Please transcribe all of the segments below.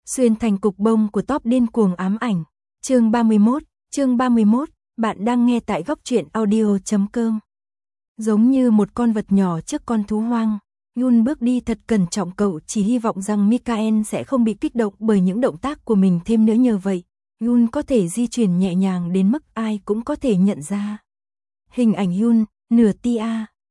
Xuyên thành cục bông của top điên cuồng ám ảnh. Chương 31, bạn đang nghe tại góc truyện audio.com. Giống như một con vật nhỏ trước con thú hoang, Yun bước đi thật cẩn trọng, cậu chỉ hy vọng rằng Mikael sẽ không bị kích động bởi những động tác của mình thêm nữa, nhờ vậy, Yun có thể di chuyển nhẹ nhàng đến mức ai cũng có thể nhận ra. Hình ảnh Yun, nửa tia,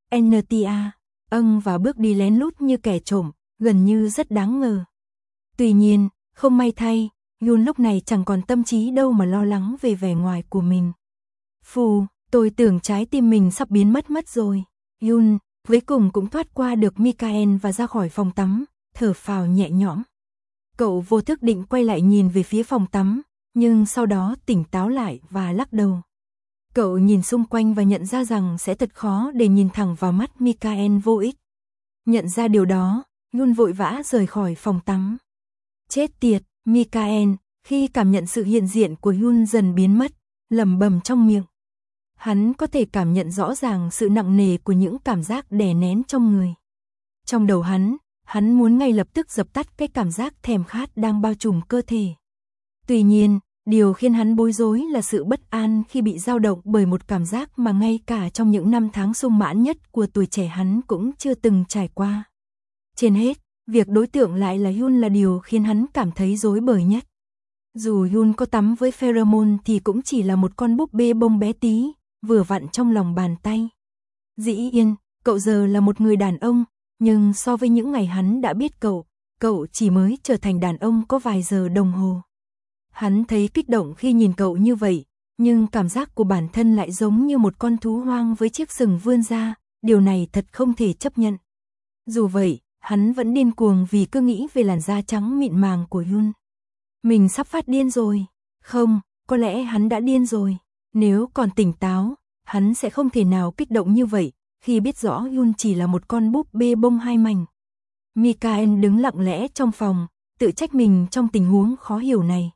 NTA, và bước đi lén lút như kẻ trộm, gần như rất đáng ngờ. Tuy nhiên, không may thay, Yun lúc này chẳng còn tâm trí đâu mà lo lắng về vẻ ngoài của mình. Phù, tôi tưởng trái tim mình sắp biến mất rồi. Yun, cuối cùng cũng thoát qua được Mikael và ra khỏi phòng tắm, thở phào nhẹ nhõm. Cậu vô thức định quay lại nhìn về phía phòng tắm, nhưng sau đó tỉnh táo lại và lắc đầu. Cậu nhìn xung quanh và nhận ra rằng sẽ thật khó để nhìn thẳng vào mắt Mikael vô ích. Nhận ra điều đó, Yun vội vã rời khỏi phòng tắm. Chết tiệt, Mikael, khi cảm nhận sự hiện diện của Yun dần biến mất, lẩm bẩm trong miệng. Hắn có thể cảm nhận rõ ràng sự nặng nề của những cảm giác đè nén trong người. Trong đầu hắn muốn ngay lập tức dập tắt cái cảm giác thèm khát đang bao trùm cơ thể. Tuy nhiên, điều khiến hắn bối rối là sự bất an khi bị dao động bởi một cảm giác mà ngay cả trong những năm tháng sung mãn nhất của tuổi trẻ hắn cũng chưa từng trải qua. Trên hết, việc đối tượng lại là Yun là điều khiến hắn cảm thấy rối bời nhất. Dù Yun có tắm với pheromone thì cũng chỉ là một con búp bê bông bé tí, vừa vặn trong lòng bàn tay. Dĩ nhiên, cậu giờ là một người đàn ông, nhưng so với những ngày hắn đã biết cậu chỉ mới trở thành đàn ông có vài giờ đồng hồ. Hắn thấy kích động khi nhìn cậu như vậy, nhưng cảm giác của bản thân lại giống như một con thú hoang với chiếc sừng vươn ra, điều này thật không thể chấp nhận. Dù vậy, hắn vẫn điên cuồng vì cứ nghĩ về làn da trắng mịn màng của Yun. Mình sắp phát điên rồi. Không, có lẽ hắn đã điên rồi. Nếu còn tỉnh táo, hắn sẽ không thể nào kích động như vậy, khi biết rõ Yun chỉ là một con búp bê bông hai mảnh. Mikael đứng lặng lẽ trong phòng, tự trách mình trong tình huống khó hiểu này.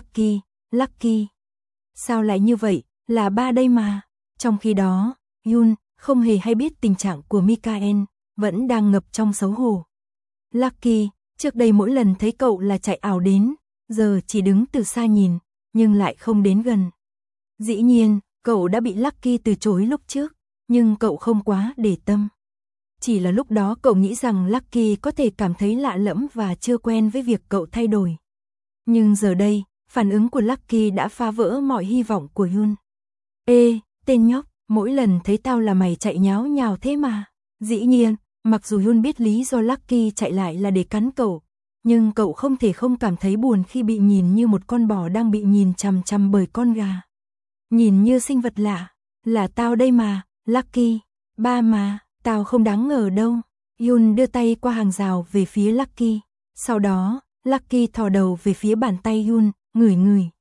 Lucky. Sao lại như vậy, là ba đây mà. Trong khi đó, Yun không hề hay biết tình trạng của Mikael, vẫn đang ngập trong xấu hổ. Lucky, trước đây mỗi lần thấy cậu là chạy ảo đến, giờ chỉ đứng từ xa nhìn, nhưng lại không đến gần. Dĩ nhiên, cậu đã bị Lucky từ chối lúc trước, nhưng cậu không quá để tâm. Chỉ là lúc đó cậu nghĩ rằng Lucky có thể cảm thấy lạ lẫm và chưa quen với việc cậu thay đổi. Nhưng giờ đây, phản ứng của Lucky đã phá vỡ mọi hy vọng của Yun. Ê, tên nhóc, mỗi lần thấy tao là mày chạy nháo nhào thế mà. Dĩ nhiên, mặc dù Yun biết lý do Lucky chạy lại là để cắn cậu, nhưng cậu không thể không cảm thấy buồn khi bị nhìn như một con bò đang bị nhìn chằm chằm bởi con gà. Nhìn như sinh vật lạ, là tao đây mà, Lucky, ba mà, tao không đáng ngờ đâu. Yun đưa tay qua hàng rào về phía Lucky, sau đó, Lucky thò đầu về phía bàn tay Yun, ngửi.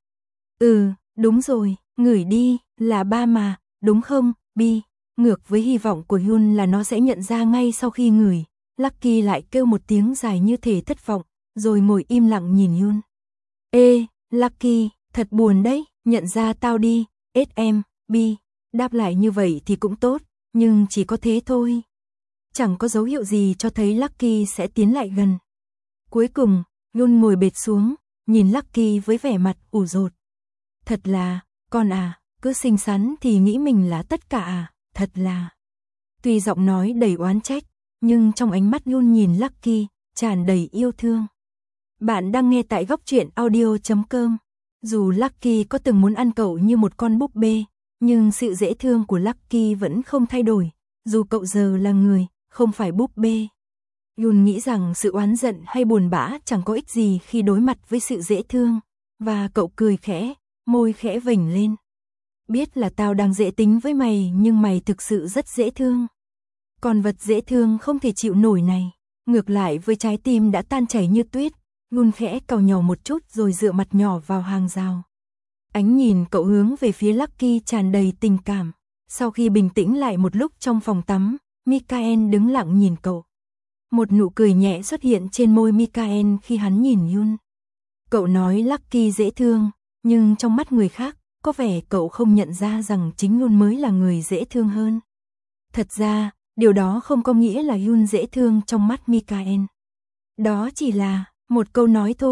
Đúng rồi, ngửi đi, là ba mà, đúng không, Bi? Ngược với hy vọng của Yun là nó sẽ nhận ra ngay sau khi ngửi, Lucky lại kêu một tiếng dài như thể thất vọng, rồi ngồi im lặng nhìn Yun. Ê, Lucky, thật buồn đấy, nhận ra tao đi, SM, Bi. Đáp lại như vậy thì cũng tốt, nhưng chỉ có thế thôi. Chẳng có dấu hiệu gì cho thấy Lucky sẽ tiến lại gần. Cuối cùng, Yun ngồi bệt xuống, nhìn Lucky với vẻ mặt ủ rột. Thật là, con à, cứ xinh xắn thì nghĩ mình là tất cả à, thật là. Tuy giọng nói đầy oán trách, nhưng trong ánh mắt Yun nhìn Lucky, tràn đầy yêu thương. Bạn đang nghe tại góc truyện audio.com. Dù Lucky có từng muốn ăn cậu như một con búp bê, nhưng sự dễ thương của Lucky vẫn không thay đổi, dù cậu giờ là người, không phải búp bê. Yun nghĩ rằng sự oán giận hay buồn bã chẳng có ích gì khi đối mặt với sự dễ thương, và cậu cười khẽ, môi khẽ vểnh lên. Biết là tao đang dễ tính với mày nhưng mày thực sự rất dễ thương. Con vật dễ thương không thể chịu nổi này, ngược lại với trái tim đã tan chảy như tuyết, Yun khẽ cào nhàu một chút rồi dựa mặt nhỏ vào hàng rào. Ánh nhìn cậu hướng về phía Lucky tràn đầy tình cảm. Sau khi bình tĩnh lại một lúc trong phòng tắm, Mikael đứng lặng nhìn cậu. Một nụ cười nhẹ xuất hiện trên môi Mikael khi hắn nhìn Yun. Cậu nói Lucky dễ thương, nhưng trong mắt người khác, có vẻ cậu không nhận ra rằng chính Yun mới là người dễ thương hơn. Thật ra, điều đó không có nghĩa là Yun dễ thương trong mắt Mikael. Đó chỉ là một câu nói thôi,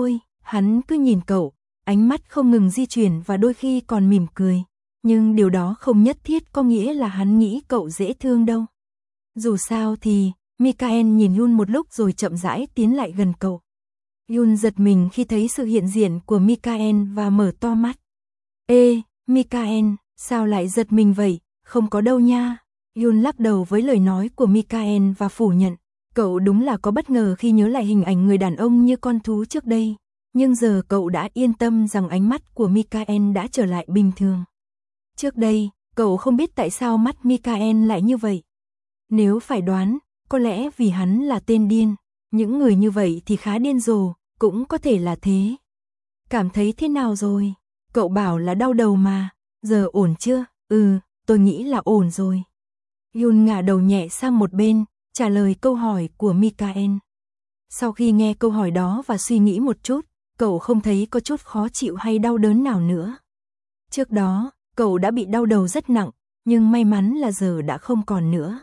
Hắn cứ nhìn cậu, ánh mắt không ngừng di chuyển và đôi khi còn mỉm cười. Nhưng điều đó không nhất thiết có nghĩa là hắn nghĩ cậu dễ thương đâu. Dù sao thì, Mikael nhìn Yun một lúc rồi chậm rãi tiến lại gần cậu. Yun giật mình khi thấy sự hiện diện của Mikael và mở to mắt. Ê, Mikael, sao lại giật mình vậy? Không có đâu nha. Yun lắc đầu với lời nói của Mikael và phủ nhận. Cậu đúng là có bất ngờ khi nhớ lại hình ảnh người đàn ông như con thú trước đây. Nhưng giờ cậu đã yên tâm rằng ánh mắt của Mikael đã trở lại bình thường. Trước đây, cậu không biết tại sao mắt Mikael lại như vậy. Nếu phải đoán, có lẽ vì hắn là tên điên. Những người như vậy thì khá điên rồ, cũng có thể là thế. Cảm thấy thế nào rồi? Cậu bảo là đau đầu mà. Giờ ổn chưa? Tôi nghĩ là ổn rồi. Yun ngả đầu nhẹ sang một bên, trả lời câu hỏi của Mikael. Sau khi nghe câu hỏi đó và suy nghĩ một chút, cậu không thấy có chút khó chịu hay đau đớn nào nữa. Trước đó, cậu đã bị đau đầu rất nặng, nhưng may mắn là giờ đã không còn nữa.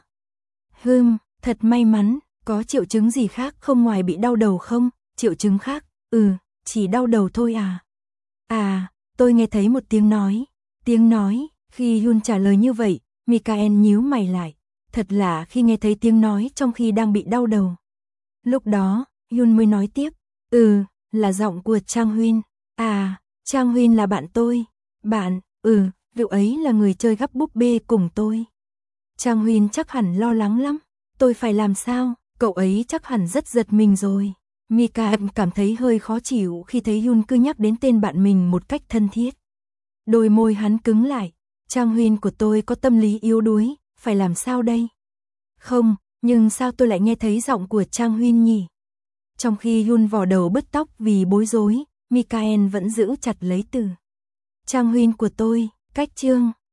Thật may mắn, có triệu chứng gì khác không ngoài bị đau đầu không? Triệu chứng khác? Chỉ đau đầu thôi à. Tôi nghe thấy một tiếng nói. Tiếng nói, khi Yun trả lời như vậy, Mikael nhíu mày lại. Thật lạ khi nghe thấy tiếng nói trong khi đang bị đau đầu. Lúc đó, Yun mới nói tiếp. Là giọng của Trang Huyên. À, Trang Huyên là bạn tôi. Bạn, vị ấy là người chơi gắp búp bê cùng tôi. Trang Huyên chắc hẳn lo lắng lắm. Tôi phải làm sao? Cậu ấy chắc hẳn rất giật mình rồi. Mikael cảm thấy hơi khó chịu khi thấy Yun cứ nhắc đến tên bạn mình một cách thân thiết. Đôi môi hắn cứng lại. Trang Huyên của tôi có tâm lý yếu đuối, phải làm sao đây? Không, nhưng sao tôi lại nghe thấy giọng của Trang Huyên nhỉ? Trong khi Yun vò đầu bứt tóc vì bối rối, Mikael vẫn giữ chặt lấy từ. Trang Huyên của tôi, cách chương